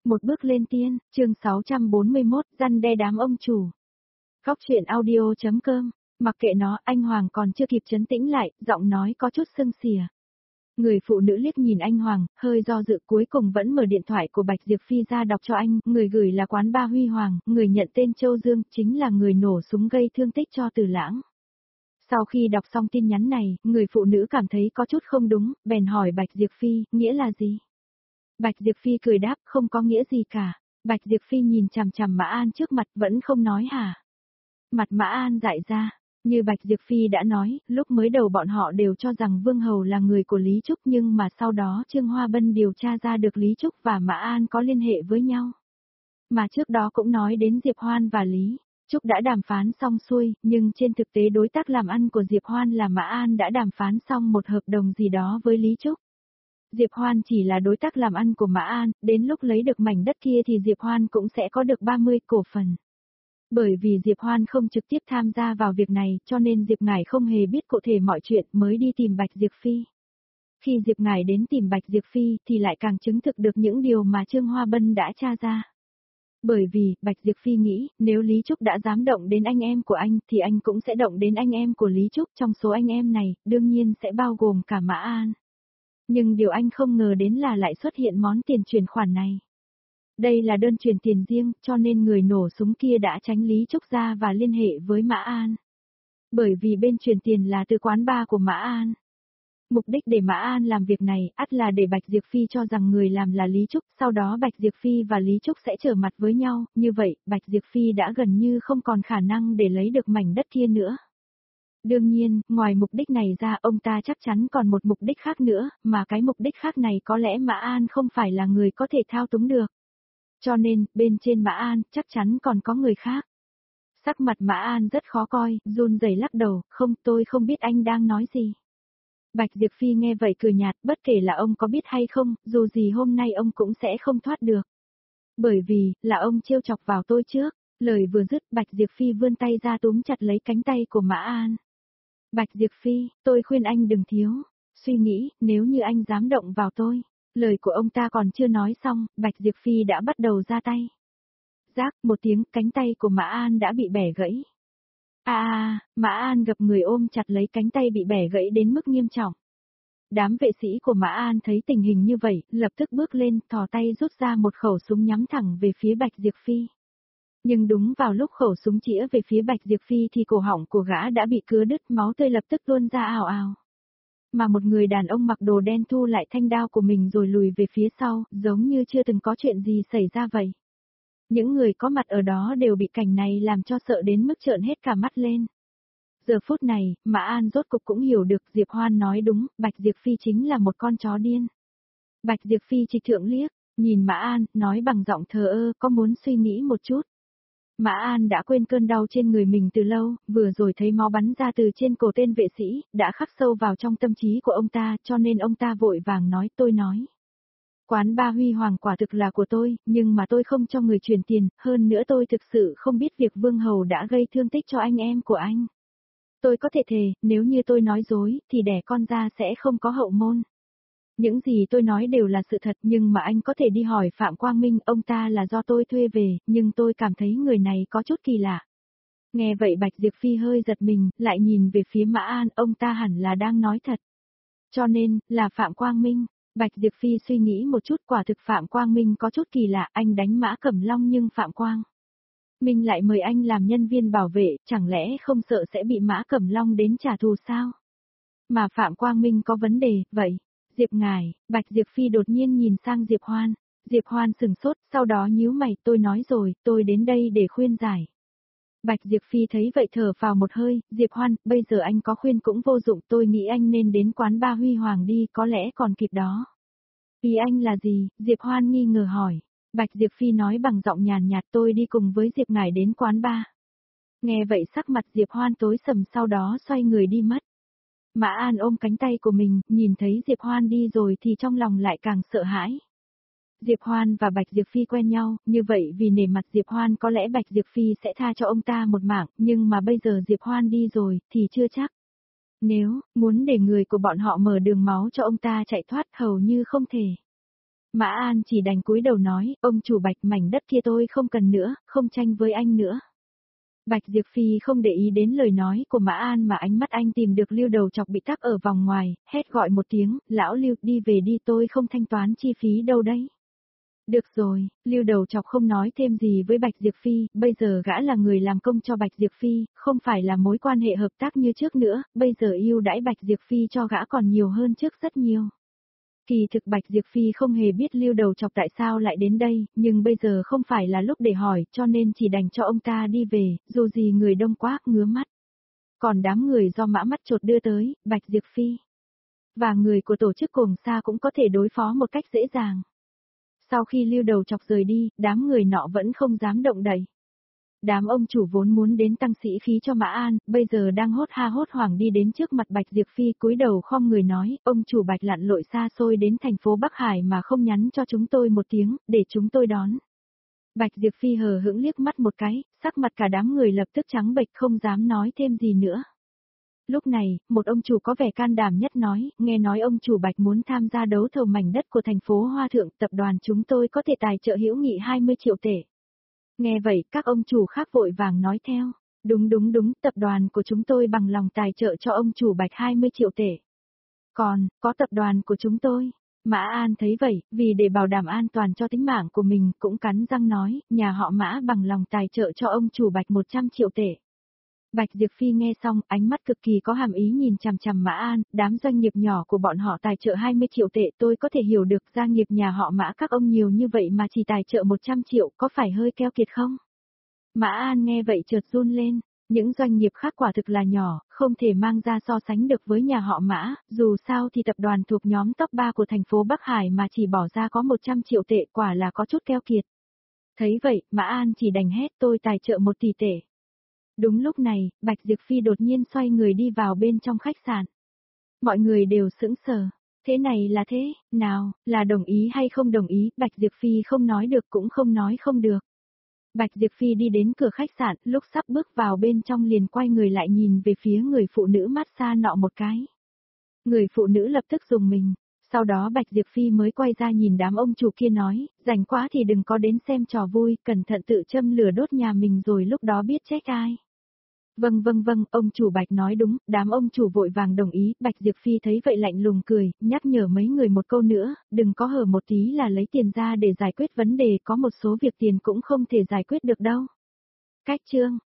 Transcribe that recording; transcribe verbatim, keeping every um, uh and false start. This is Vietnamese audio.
Một bước lên tiên, chương sáu trăm bốn mươi mốt, răn đe đám ông chủ. Góc truyện audio.com, mặc kệ nó, anh Hoàng còn chưa kịp trấn tĩnh lại, giọng nói có chút sưng xìa. Người phụ nữ liếc nhìn anh Hoàng, hơi do dự cuối cùng vẫn mở điện thoại của Bạch Diệp Phi ra đọc cho anh, người gửi là quán ba Huy Hoàng, người nhận tên Châu Dương, chính là người nổ súng gây thương tích cho Từ Lãng. Sau khi đọc xong tin nhắn này, người phụ nữ cảm thấy có chút không đúng, bèn hỏi Bạch Diệp Phi, nghĩa là gì? Bạch Diệp Phi cười đáp, không có nghĩa gì cả. Bạch Diệp Phi nhìn chằm chằm Mã An trước mặt vẫn không nói hả. Mặt Mã An dại ra, như Bạch Diệp Phi đã nói, lúc mới đầu bọn họ đều cho rằng Vương Hầu là người của Lý Trúc nhưng mà sau đó Trương Hoa Bân điều tra ra được Lý Trúc và Mã An có liên hệ với nhau. Mà trước đó cũng nói đến Diệp Hoan và Lý Trúc đã đàm phán xong xuôi, nhưng trên thực tế đối tác làm ăn của Diệp Hoan là Mã An đã đàm phán xong một hợp đồng gì đó với Lý Trúc. Diệp Hoan chỉ là đối tác làm ăn của Mã An, đến lúc lấy được mảnh đất kia thì Diệp Hoan cũng sẽ có được ba mươi cổ phần. Bởi vì Diệp Hoan không trực tiếp tham gia vào việc này, cho nên Diệp Ngải không hề biết cụ thể mọi chuyện mới đi tìm Bạch Diệp Phi. Khi Diệp Ngải đến tìm Bạch Diệp Phi thì lại càng chứng thực được những điều mà Trương Hoa Bân đã tra ra. Bởi vì, Bạch Diệp Phi nghĩ, nếu Lý Trúc đã dám động đến anh em của anh thì anh cũng sẽ động đến anh em của Lý Trúc, trong số anh em này, đương nhiên sẽ bao gồm cả Mã An. Nhưng điều anh không ngờ đến là lại xuất hiện món tiền chuyển khoản này. Đây là đơn chuyển tiền riêng, cho nên người nổ súng kia đã tránh Lý Trúc ra và liên hệ với Mã An. Bởi vì bên chuyển tiền là từ quán bar của Mã An. Mục đích để Mã An làm việc này, ắt là để Bạch Diệp Phi cho rằng người làm là Lý Trúc, sau đó Bạch Diệp Phi và Lý Trúc sẽ trở mặt với nhau, như vậy, Bạch Diệp Phi đã gần như không còn khả năng để lấy được mảnh đất kia nữa. Đương nhiên, ngoài mục đích này ra ông ta chắc chắn còn một mục đích khác nữa, mà cái mục đích khác này có lẽ Mã An không phải là người có thể thao túng được. Cho nên, bên trên Mã An, chắc chắn còn có người khác. Sắc mặt Mã An rất khó coi, run rẩy lắc đầu, không, tôi không biết anh đang nói gì. Bạch Diệp Phi nghe vậy cười nhạt, bất kể là ông có biết hay không, dù gì hôm nay ông cũng sẽ không thoát được. Bởi vì, là ông trêu chọc vào tôi trước, lời vừa dứt, Bạch Diệp Phi vươn tay ra túm chặt lấy cánh tay của Mã An. Bạch Diệp Phi, tôi khuyên anh đừng thiếu suy nghĩ, nếu như anh dám động vào tôi. Lời của ông ta còn chưa nói xong, Bạch Diệp Phi đã bắt đầu ra tay. Rác, một tiếng, cánh tay của Mã An đã bị bẻ gãy. À, à, Mã An gập người ôm chặt lấy cánh tay bị bẻ gãy đến mức nghiêm trọng. Đám vệ sĩ của Mã An thấy tình hình như vậy, lập tức bước lên, thò tay rút ra một khẩu súng nhắm thẳng về phía Bạch Diệp Phi. Nhưng đúng vào lúc khẩu súng chĩa về phía Bạch Diệp Phi thì cổ họng của gã đã bị cứa đứt, máu tươi lập tức tuôn ra ào ào. Mà một người đàn ông mặc đồ đen thu lại thanh đao của mình rồi lùi về phía sau, giống như chưa từng có chuyện gì xảy ra vậy. Những người có mặt ở đó đều bị cảnh này làm cho sợ đến mức trợn hết cả mắt lên. Giờ phút này, Mã An rốt cục cũng hiểu được Diệp Hoan nói đúng, Bạch Diệp Phi chính là một con chó điên. Bạch Diệp Phi trịch thượng liếc, nhìn Mã An, nói bằng giọng thờ ơ, có muốn suy nghĩ một chút. Mã An đã quên cơn đau trên người mình từ lâu, vừa rồi thấy máu bắn ra từ trên cổ tên vệ sĩ, đã khắc sâu vào trong tâm trí của ông ta, cho nên ông ta vội vàng nói, tôi nói. Quán ba Huy Hoàng quả thực là của tôi, nhưng mà tôi không cho người chuyển tiền, hơn nữa tôi thực sự không biết việc Vương Hầu đã gây thương tích cho anh em của anh. Tôi có thể thề, nếu như tôi nói dối, thì đẻ con ra sẽ không có hậu môn. Những gì tôi nói đều là sự thật nhưng mà anh có thể đi hỏi Phạm Quang Minh, ông ta là do tôi thuê về, nhưng tôi cảm thấy người này có chút kỳ lạ. Nghe vậy Bạch Diệp Phi hơi giật mình, lại nhìn về phía Mã An, ông ta hẳn là đang nói thật. Cho nên, là Phạm Quang Minh. Bạch Diệp Phi suy nghĩ một chút, quả thực Phạm Quang Minh có chút kỳ lạ, anh đánh Mã Cẩm Long nhưng Phạm Quang Minh lại mời anh làm nhân viên bảo vệ, chẳng lẽ không sợ sẽ bị Mã Cẩm Long đến trả thù sao? Mà Phạm Quang Minh có vấn đề, vậy? Diệp Ngải, Bạch Diệp Phi đột nhiên nhìn sang Diệp Hoan. Diệp Hoan sừng sốt, sau đó nhíu mày, tôi nói rồi, tôi đến đây để khuyên giải. Bạch Diệp Phi thấy vậy thở phào một hơi, Diệp Hoan, bây giờ anh có khuyên cũng vô dụng, tôi nghĩ anh nên đến quán ba Huy Hoàng đi, có lẽ còn kịp đó. Ý anh là gì? Diệp Hoan nghi ngờ hỏi. Bạch Diệp Phi nói bằng giọng nhàn nhạt, tôi đi cùng với Diệp Ngải đến quán ba. Nghe vậy sắc mặt Diệp Hoan tối sầm, sau đó xoay người đi mất. Mã An ôm cánh tay của mình, nhìn thấy Diệp Hoan đi rồi thì trong lòng lại càng sợ hãi. Diệp Hoan và Bạch Diệp Phi quen nhau, như vậy vì nể mặt Diệp Hoan có lẽ Bạch Diệp Phi sẽ tha cho ông ta một mạng, nhưng mà bây giờ Diệp Hoan đi rồi, thì chưa chắc. Nếu, muốn để người của bọn họ mở đường máu cho ông ta chạy thoát hầu như không thể. Mã An chỉ đành cúi đầu nói, ông chủ Bạch, mảnh đất kia tôi không cần nữa, không tranh với anh nữa. Bạch Diệp Phi không để ý đến lời nói của Mã An mà ánh mắt anh tìm được Lưu Đầu Chọc bị tắc ở vòng ngoài, hét gọi một tiếng, lão Lưu, đi về đi, tôi không thanh toán chi phí đâu đấy. Được rồi, Lưu Đầu Chọc không nói thêm gì với Bạch Diệp Phi, bây giờ gã là người làm công cho Bạch Diệp Phi, không phải là mối quan hệ hợp tác như trước nữa, bây giờ ưu đãi Bạch Diệp Phi cho gã còn nhiều hơn trước rất nhiều. Kỳ thực Bạch Diệp Phi không hề biết Lưu Đầu Chọc tại sao lại đến đây, nhưng bây giờ không phải là lúc để hỏi, cho nên chỉ đành cho ông ta đi về, dù gì người đông quá, ngứa mắt. Còn đám người do Mã Mắt Chột đưa tới, Bạch Diệp Phi và người của tổ chức Cuồng Sa cũng có thể đối phó một cách dễ dàng. Sau khi Lưu Đầu Chọc rời đi, đám người nọ vẫn không dám động đậy. Đám ông chủ vốn muốn đến tăng sĩ khí cho Mã An, bây giờ đang hốt ha hốt hoảng đi đến trước mặt Bạch Diệp Phi cúi đầu khom người nói, ông chủ Bạch lặn lội xa xôi đến thành phố Bắc Hải mà không nhắn cho chúng tôi một tiếng, để chúng tôi đón. Bạch Diệp Phi hờ hững liếc mắt một cái, sắc mặt cả đám người lập tức trắng bệch không dám nói thêm gì nữa. Lúc này, một ông chủ có vẻ can đảm nhất nói, nghe nói ông chủ Bạch muốn tham gia đấu thầu mảnh đất của thành phố Hoa Thượng, tập đoàn chúng tôi có thể tài trợ hữu nghị hai mươi triệu tệ. Nghe vậy, các ông chủ khác vội vàng nói theo, đúng đúng đúng, tập đoàn của chúng tôi bằng lòng tài trợ cho ông chủ Bạch hai mươi triệu tệ. Còn, có tập đoàn của chúng tôi. Mã An thấy vậy, vì để bảo đảm an toàn cho tính mạng của mình, cũng cắn răng nói, nhà họ Mã bằng lòng tài trợ cho ông chủ Bạch một trăm triệu tệ. Bạch Diệp Phi nghe xong, ánh mắt cực kỳ có hàm ý nhìn chằm chằm Mã An, đám doanh nghiệp nhỏ của bọn họ tài trợ hai mươi triệu tệ, tôi có thể hiểu được gia nghiệp nhà họ Mã các ông nhiều như vậy mà chỉ tài trợ một trăm triệu, có phải hơi keo kiệt không? Mã An nghe vậy chợt run lên, những doanh nghiệp khác quả thực là nhỏ, không thể mang ra so sánh được với nhà họ Mã, dù sao thì tập đoàn thuộc nhóm top ba của thành phố Bắc Hải mà chỉ bỏ ra có một trăm triệu tệ, quả là có chút keo kiệt. Thấy vậy, Mã An chỉ đành hét, tôi tài trợ một tỷ tệ. Đúng lúc này, Bạch Diệp Phi đột nhiên xoay người đi vào bên trong khách sạn. Mọi người đều sững sờ. Thế này là thế, nào, là đồng ý hay không đồng ý, Bạch Diệp Phi không nói được cũng không nói không được. Bạch Diệp Phi đi đến cửa khách sạn, lúc sắp bước vào bên trong liền quay người lại nhìn về phía người phụ nữ massage nọ một cái. Người phụ nữ lập tức dùng mình. Sau đó Bạch Diệp Phi mới quay ra nhìn đám ông chủ kia nói, rảnh quá thì đừng có đến xem trò vui, cẩn thận tự châm lửa đốt nhà mình rồi lúc đó biết trách ai. Vâng vâng vâng, ông chủ Bạch nói đúng, đám ông chủ vội vàng đồng ý, Bạch Diệp Phi thấy vậy lạnh lùng cười, nhắc nhở mấy người một câu nữa, đừng có hở một tí là lấy tiền ra để giải quyết vấn đề, có một số việc tiền cũng không thể giải quyết được đâu. Cách chương